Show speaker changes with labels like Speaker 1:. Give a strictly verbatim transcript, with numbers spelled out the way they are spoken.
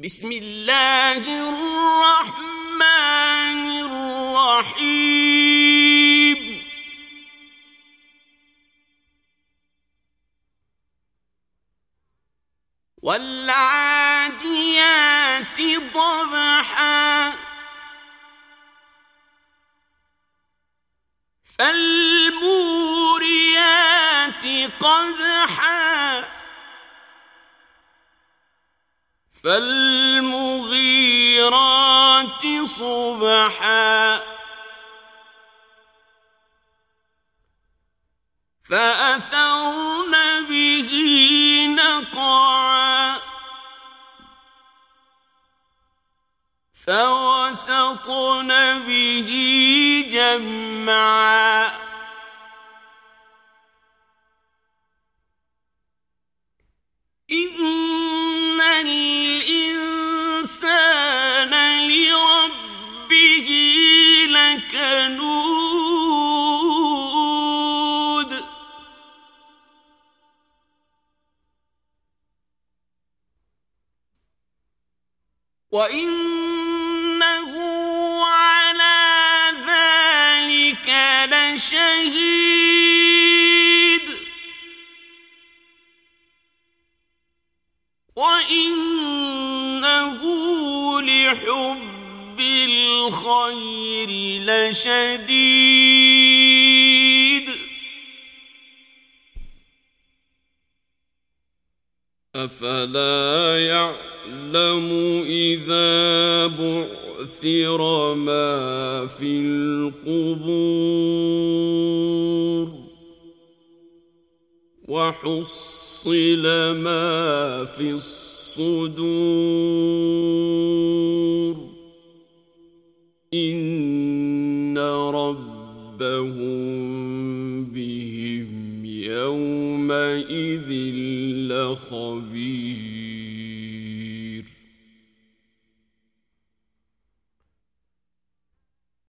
Speaker 1: بسم الله الرحمن الرحيم والعاديات ضبحا فالموريات قدحا فالمغيرات صبحا فأثرن به نقعا فوسطن به جمعا إن الإنسان لربه لكنود وإنه على ذلك لشهيد وإنه لحب الخير لشديد أفلا يعلم إذا بعثر ما في القبور وحصل ما في الصدور إن ربهم بهم يومئذ لخبير.